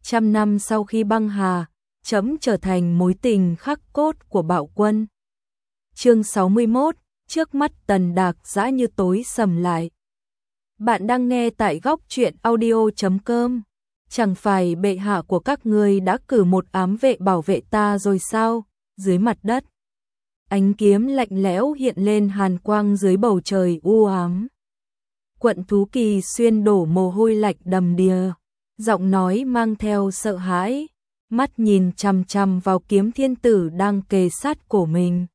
trăm năm sau khi băng hà, trẫm trở thành mối tình khắc cốt của Bạo Quân. Chương 61, trước mắt Tần Đạc Dã như tối sầm lại. Bạn đang nghe tại góc truyện audio.com. Chẳng phải bệ hạ của các ngươi đã cử một ám vệ bảo vệ ta rồi sao? Dưới mặt đất, ánh kiếm lạnh lẽo hiện lên hàn quang dưới bầu trời u ám. Quận Thú Kỳ Xuyên đổ mồ hôi lạnh đầm đìa, giọng nói mang theo sợ hãi, mắt nhìn chằm chằm vào kiếm thiên tử đang kề sát cổ mình.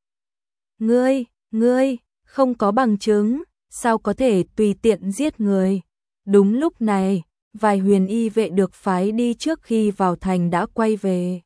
Ngươi, không có bằng chứng, sao có thể tùy tiện giết người? Đúng lúc này, vài huyền y vệ được phái đi trước khi vào thành đã quay về.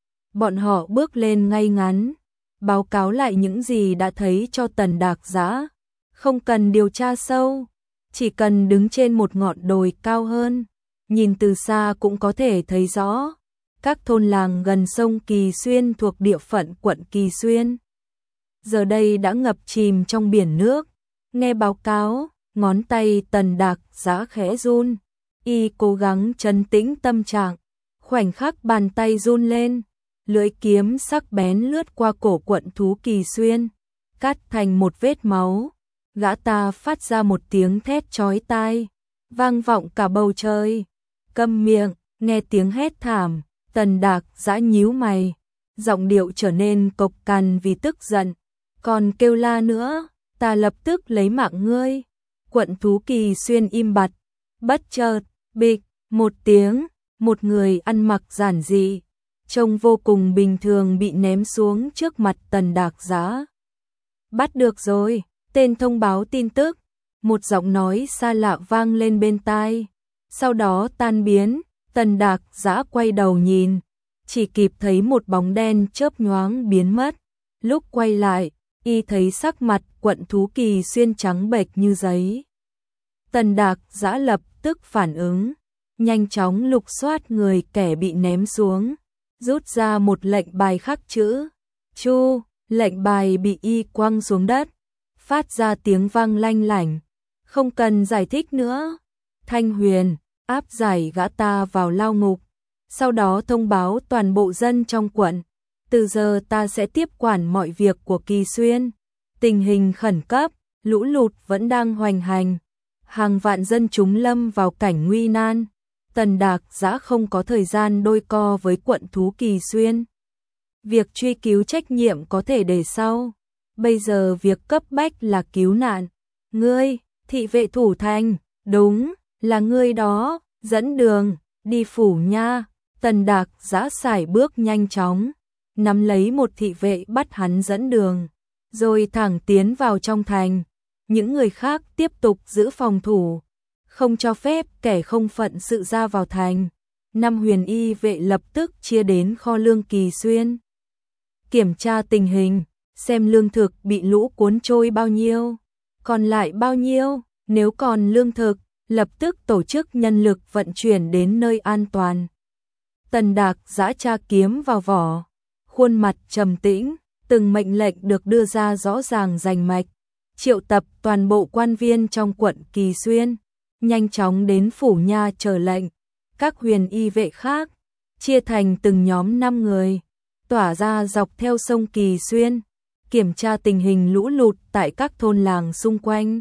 Bọn họ bước lên ngay ngắn, báo cáo lại những gì đã thấy cho Tần Đạc Dã. Không cần điều tra sâu, chỉ cần đứng trên một ngọn đồi cao hơn, nhìn từ xa cũng có thể thấy rõ. Các thôn làng gần sông Kỳ Xuyên thuộc địa phận quận Kỳ Xuyên giờ đây đã ngập chìm trong biển nước. Nghe báo cáo, ngón tay Tần Đạc Dã khẽ run, y cố gắng trấn tĩnh tâm trạng. Khoảnh khắc bàn tay run lên, lưỡi kiếm sắc bén lướt qua cổ Quận Thú Kỳ Xuyên, cắt thành một vết máu. Gã ta phát ra một tiếng thét chói tai, vang vọng cả bầu trời. Câm miệng, nghe tiếng hét thảm, Tần Đạc Dã nhíu mày, giọng điệu trở nên cộc cằn vì tức giận. Còn kêu la nữa, ta lập tức lấy mạng ngươi. Quận Thú Kỳ Xuyên im bặt, bất chợt, bịch, một tiếng, một người ăn mặc giản dị, trông vô cùng bình thường bị ném xuống trước mặt Tần Đạc Dã. Bắt được rồi, tên thông báo tin tức, một giọng nói xa lạ vang lên bên tai. Sau đó tan biến, Tần Đạc Dã quay đầu nhìn, chỉ kịp thấy một bóng đen chớp nhoáng biến mất. Lúc quay lại, y thấy sắc mặt Quận Thú Kỳ Xuyên trắng bệch như giấy. Tần Đạc Dã lập tức phản ứng, nhanh chóng lục soát người kẻ bị ném xuống, rút ra một lệnh bài khắc chữ Chu. Lệnh bài bị y quăng xuống đất, phát ra tiếng vang lanh lảnh. Không cần giải thích nữa. Thanh Huyền, áp giải gã ta vào lao ngục, sau đó thông báo toàn bộ dân trong quận. Từ giờ ta sẽ tiếp quản mọi việc của Kỳ Xuyên. Tình hình khẩn cấp, lũ lụt vẫn đang hoành hành, hàng vạn dân chúng lâm vào cảnh nguy nan. Tần Đạc Dã không có thời gian đôi co với Quận Thú Kỳ Xuyên. Việc truy cứu trách nhiệm có thể để sau. Bây giờ việc cấp bách là cứu nạn. Ngươi, thị vệ thủ thành, đúng, là ngươi đó, dẫn đường, đi phủ nha. Tần Đạc Dã sải bước nhanh chóng, nắm lấy một thị vệ bắt hắn dẫn đường, rồi thẳng tiến vào trong thành. Những người khác tiếp tục giữ phòng thủ, không cho phép kẻ không phận sự ra vào thành. 5 huyền y vệ lập tức chia đến kho lương Kỳ Xuyên, kiểm tra tình hình, xem lương thực bị lũ cuốn trôi bao nhiêu, còn lại bao nhiêu. Nếu còn lương thực, lập tức tổ chức nhân lực vận chuyển đến nơi an toàn. Tần Đạc Dã tra kiếm vào vỏ, khuôn mặt trầm tĩnh, từng mệnh lệnh được đưa ra rõ ràng rành mạch. Triệu tập toàn bộ quan viên trong quận Kỳ Xuyên, nhanh chóng đến phủ nha chờ lệnh. Các huyền y vệ khác, chia thành từng nhóm 5 người, tỏa ra dọc theo sông Kỳ Xuyên, kiểm tra tình hình lũ lụt tại các thôn làng xung quanh.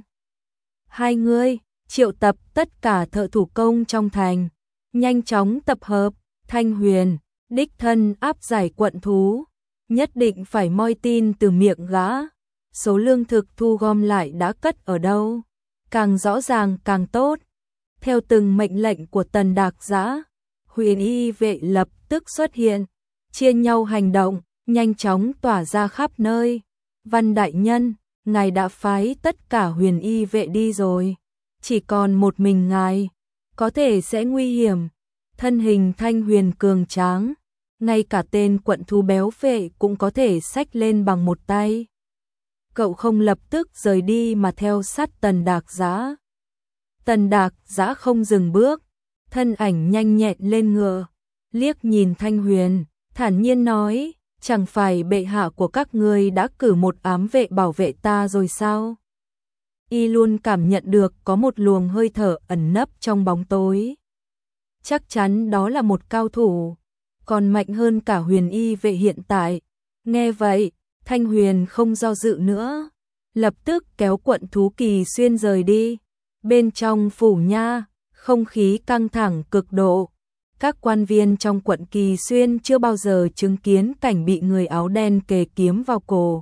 2 người, triệu tập tất cả thợ thủ công trong thành, nhanh chóng tập hợp. Thanh Huyền, đích thân áp giải quận thú, nhất định phải moi tin từ miệng gã. Số lương thực thu gom lại đã cất ở đâu, càng rõ ràng càng tốt. Theo từng mệnh lệnh của Tần Đạc Dã, huyền y vệ lập tức xuất hiện, chia nhau hành động, nhanh chóng tỏa ra khắp nơi. Văn đại nhân, ngài đã phái tất cả huyền y vệ đi rồi, chỉ còn một mình ngài, có thể sẽ nguy hiểm. Thân hình Thanh Huyền cường tráng, ngay cả tên quận thú béo phệ cũng có thể xách lên bằng một tay. Cậu không lập tức rời đi mà theo sát Tần Đạc Dã. Tần Đạc Dã không dừng bước, thân ảnh nhanh nhẹn lên ngựa, liếc nhìn Thanh Huyền, thản nhiên nói, chẳng phải bệ hạ của các ngươi đã cử một ám vệ bảo vệ ta rồi sao? Y luôn cảm nhận được có một luồng hơi thở ẩn nấp trong bóng tối. chắc chắn đó là một cao thủ, còn mạnh hơn cả Huyền Y vệ hiện tại. Nghe vậy, Thanh Huyền không do dự nữa, lập tức kéo Quận Thú Kỳ Xuyên rời đi. Bên trong phủ nha, không khí căng thẳng cực độ. Các quan viên trong quận Kỳ Xuyên chưa bao giờ chứng kiến cảnh bị người áo đen kề kiếm vào cổ.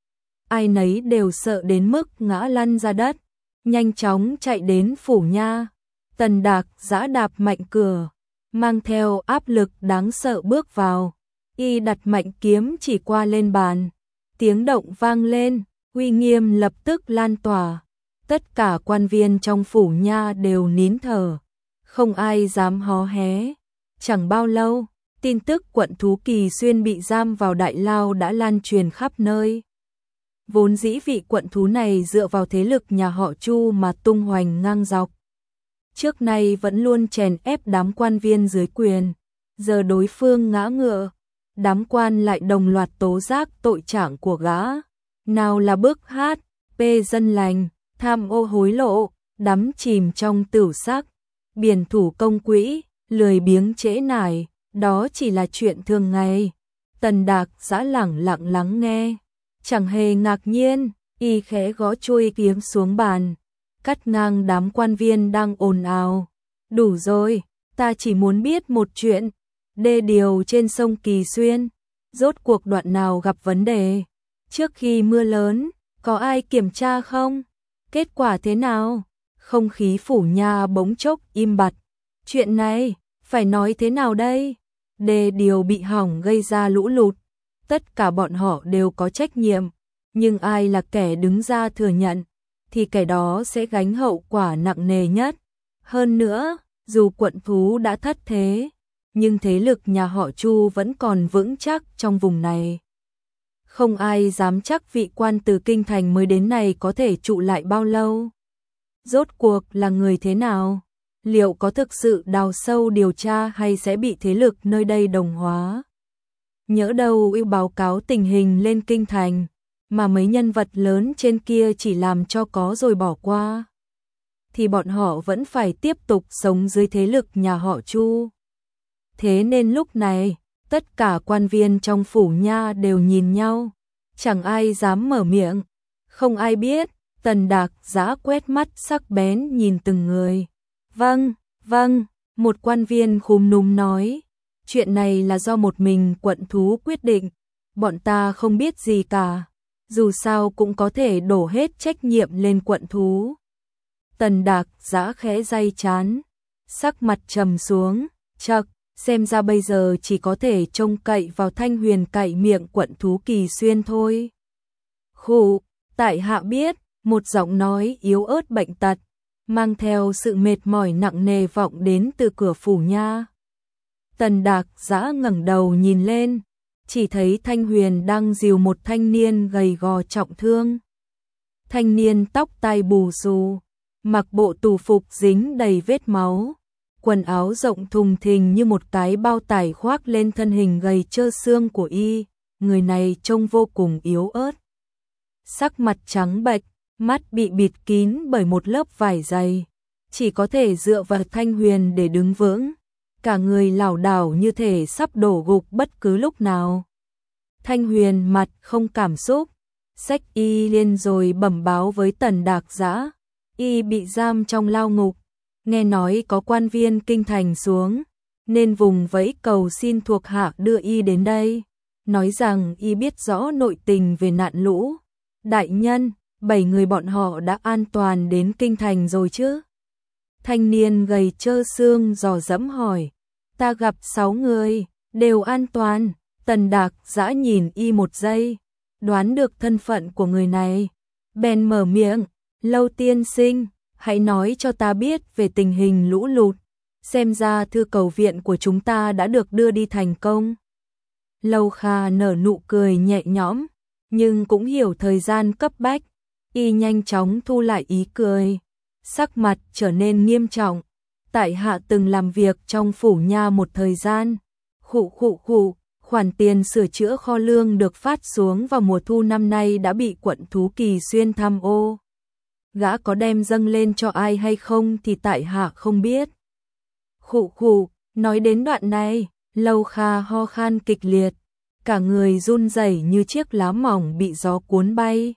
Ai nấy đều sợ đến mức ngã lăn ra đất, nhanh chóng chạy đến phủ nha. Tần Đạc giã đạp mạnh cửa, mang theo áp lực đáng sợ bước vào. Y đặt mạnh kiếm chỉ qua lên bàn, tiếng động vang lên, uy nghiêm lập tức lan tỏa. Tất cả quan viên trong phủ nha đều nín thở, không ai dám hó hé. Chẳng bao lâu, tin tức Quận Thú Kỳ Xuyên bị giam vào đại lao đã lan truyền khắp nơi. Vốn dĩ vị quận thú này dựa vào thế lực nhà họ Chu mà tung hoành ngang dọc. Trước nay vẫn luôn chèn ép đám quan viên dưới quyền, giờ đối phương ngã ngựa, đám quan lại đồng loạt tố giác tội trạng của gã. Nào là bức hát, bê dân lành, tham ô hối lộ, đắm chìm trong tửu sắc, biển thủ công quỹ, lười biếng trễ nải, đó chỉ là chuyện thường ngày. Tần Đạc giã lẳng lặng lắng nghe, chẳng hề ngạc nhiên, y khẽ gõ chuôi kiếm xuống bàn, cắt ngang đám quan viên đang ồn ào. Đủ rồi, ta chỉ muốn biết một chuyện, đê điều trên sông Kỳ Xuyên, rốt cuộc đoạn nào gặp vấn đề? Trước khi mưa lớn, có ai kiểm tra không? Kết quả thế nào? Không khí phủ nha bỗng chốc im bặt. Chuyện này, phải nói thế nào đây? Đê điều bị hỏng gây ra lũ lụt. Tất cả bọn họ đều có trách nhiệm. Nhưng ai là kẻ đứng ra thừa nhận, thì kẻ đó sẽ gánh hậu quả nặng nề nhất. Hơn nữa, dù quận thú đã thất thế, nhưng thế lực nhà họ Chu vẫn còn vững chắc trong vùng này. Không ai dám chắc vị quan từ kinh thành mới đến này có thể trụ lại bao lâu. Rốt cuộc là người thế nào? Liệu có thực sự đào sâu điều tra hay sẽ bị thế lực nơi đây đồng hóa? Nhỡ đâu yêu báo cáo tình hình lên kinh thành, mà mấy nhân vật lớn trên kia chỉ làm cho có rồi bỏ qua, thì bọn họ vẫn phải tiếp tục sống dưới thế lực nhà họ Chu. Thế nên lúc này, tất cả quan viên trong phủ nha đều nhìn nhau, chẳng ai dám mở miệng. Không ai biết, Tần Đạc giã quét mắt sắc bén nhìn từng người. Vâng, vâng, một quan viên khúm núm nói, chuyện này là do một mình quận thú quyết định, bọn ta không biết gì cả, dù sao cũng có thể đổ hết trách nhiệm lên quận thú. Tần Đạc giã khẽ day chán, sắc mặt trầm xuống, chậc, xem ra bây giờ chỉ có thể trông cậy vào Thanh Huyền cậy miệng quận thú Kỳ Xuyên thôi. Khụ, tại hạ biết, một giọng nói yếu ớt bệnh tật, mang theo sự mệt mỏi nặng nề vọng đến từ cửa phủ nha. Tần Đạc giã ngẩng đầu nhìn lên, chỉ thấy Thanh Huyền đang dìu một thanh niên gầy gò trọng thương. Thanh niên tóc tai bù xù, mặc bộ tù phục dính đầy vết máu, quần áo rộng thùng thình như một cái bao tải khoác lên thân hình gầy trơ xương của y, người này trông vô cùng yếu ớt. Sắc mặt trắng bệch, mắt bị bịt kín bởi một lớp vải dày, chỉ có thể dựa vào Thanh Huyền để đứng vững, cả người lảo đảo như thể sắp đổ gục bất cứ lúc nào. Thanh Huyền mặt không cảm xúc, xách y lên rồi bẩm báo với Tần Đạc giã, y bị giam trong lao ngục, nghe nói có quan viên kinh thành xuống, nên vùng vẫy cầu xin thuộc hạ đưa y đến đây, nói rằng y biết rõ nội tình về nạn lũ. Đại nhân, 7 người bọn họ đã an toàn đến kinh thành rồi chứ? Thanh niên gầy trơ xương dò dẫm hỏi. Ta gặp 6 người, đều an toàn. Tần Đạc giã nhìn y một giây, đoán được thân phận của người này, bèn mở miệng, Lâu tiên sinh, hãy nói cho ta biết về tình hình lũ lụt, xem ra thư cầu viện của chúng ta đã được đưa đi thành công. Lâu Kha nở nụ cười nhẹ nhõm, nhưng cũng hiểu thời gian cấp bách, y nhanh chóng thu lại ý cười, sắc mặt trở nên nghiêm trọng. Tại hạ từng làm việc trong phủ nha một thời gian, khoản tiền sửa chữa kho lương được phát xuống vào mùa thu năm nay đã bị quận thú Kỳ Xuyên tham ô. Gã có đem dâng lên cho ai hay không thì tại hạ không biết. Nói đến đoạn này, Lâu Kha ho khan kịch liệt, cả người run rẩy như chiếc lá mỏng bị gió cuốn bay.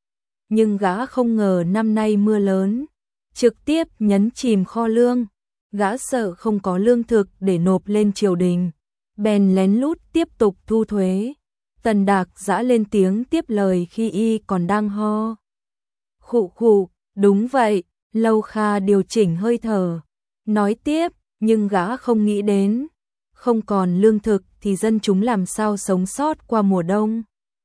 Nhưng gã không ngờ năm nay mưa lớn, trực tiếp nhấn chìm kho lương. Gã sợ không có lương thực để nộp lên triều đình, bèn lén lút tiếp tục thu thuế. Tần Đạc Giã lên tiếng tiếp lời khi y còn đang ho. Khụ khụ, đúng vậy, Lâu Kha điều chỉnh hơi thở, nói tiếp, nhưng gã không nghĩ đến, không còn lương thực thì dân chúng làm sao sống sót qua mùa đông.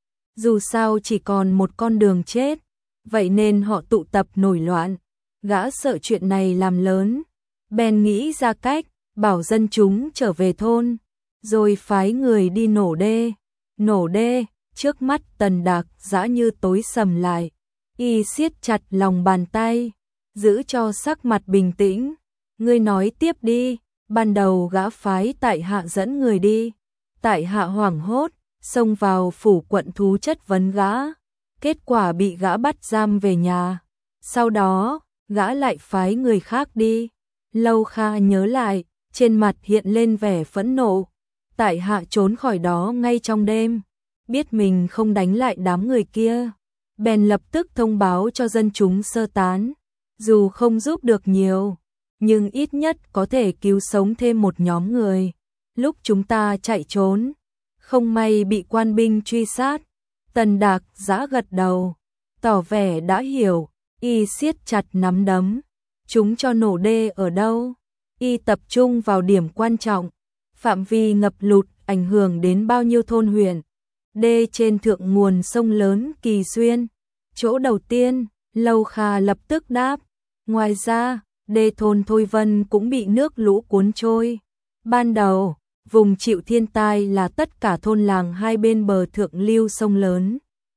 Dù sao chỉ còn một con đường chết, vậy nên họ tụ tập nổi loạn. Gã sợ chuyện này làm lớn, bèn nghĩ ra cách, bảo dân chúng trở về thôn, rồi phái người đi nổ đê. Nổ đê, trước mắt Tần Đạc Giã như tối sầm lại, y siết chặt lòng bàn tay, giữ cho sắc mặt bình tĩnh. Ngươi nói tiếp đi. Ban đầu gã phái tại hạ dẫn người đi, tại hạ hoảng hốt, xông vào phủ quận thú chất vấn gã, kết quả bị gã bắt giam về nhà. Sau đó, gã lại phái người khác đi. Lâu Kha nhớ lại, trên mặt hiện lên vẻ phẫn nộ. Tại hạ trốn khỏi đó ngay trong đêm, biết mình không đánh lại đám người kia, bèn lập tức thông báo cho dân chúng sơ tán. Dù không giúp được nhiều, nhưng ít nhất có thể cứu sống thêm một nhóm người. Lúc chúng ta chạy trốn, không may bị quan binh truy sát. Tần Đạc Giã gật đầu, tỏ vẻ đã hiểu, y siết chặt nắm đấm. Chúng cho nổ đê ở đâu? Y tập trung vào điểm quan trọng, phạm vi ngập lụt ảnh hưởng đến bao nhiêu thôn huyện. Đê trên thượng nguồn sông lớn Kỳ Xuyên. Chỗ đầu tiên, Lâu Kha lập tức đáp. Ngoài ra, đê thôn Thôi Vân cũng bị nước lũ cuốn trôi. Ban đầu, vùng chịu thiên tai là tất cả thôn làng hai bên bờ thượng lưu sông lớn.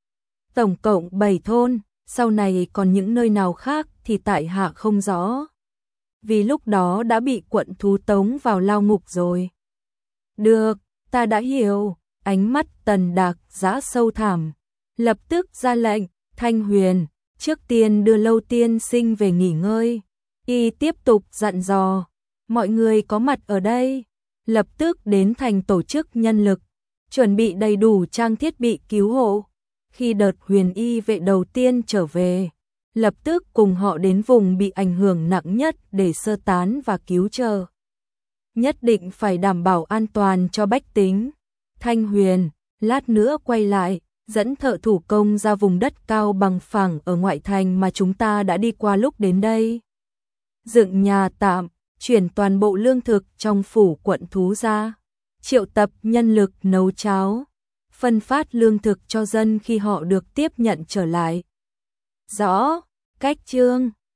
Tổng cộng 7 thôn, sau này còn những nơi nào khác thì tại hạ không rõ. Vì lúc đó đã bị quận thú tống vào lao ngục rồi. Được, ta đã hiểu. Ánh mắt Tần Đạc Giã sâu thẳm, lập tức ra lệnh, Thanh Huyền, trước tiên đưa Lâu tiên sinh về nghỉ ngơi. Y tiếp tục dặn dò, mọi người có mặt ở đây, lập tức đến thành tổ chức nhân lực, chuẩn bị đầy đủ trang thiết bị cứu hộ. Khi đợt huyền y vệ đầu tiên trở về, lập tức cùng họ đến vùng bị ảnh hưởng nặng nhất để sơ tán và cứu trợ. Nhất định phải đảm bảo an toàn cho bách tính. Thanh Huyền, lát nữa quay lại, dẫn thợ thủ công ra vùng đất cao bằng phẳng ở ngoại thành mà chúng ta đã đi qua lúc đến đây. Dựng nhà tạm, chuyển toàn bộ lương thực trong phủ quận thú ra, triệu tập nhân lực nấu cháo, phân phát lương thực cho dân khi họ được tiếp nhận trở lại. Rõ, cách chương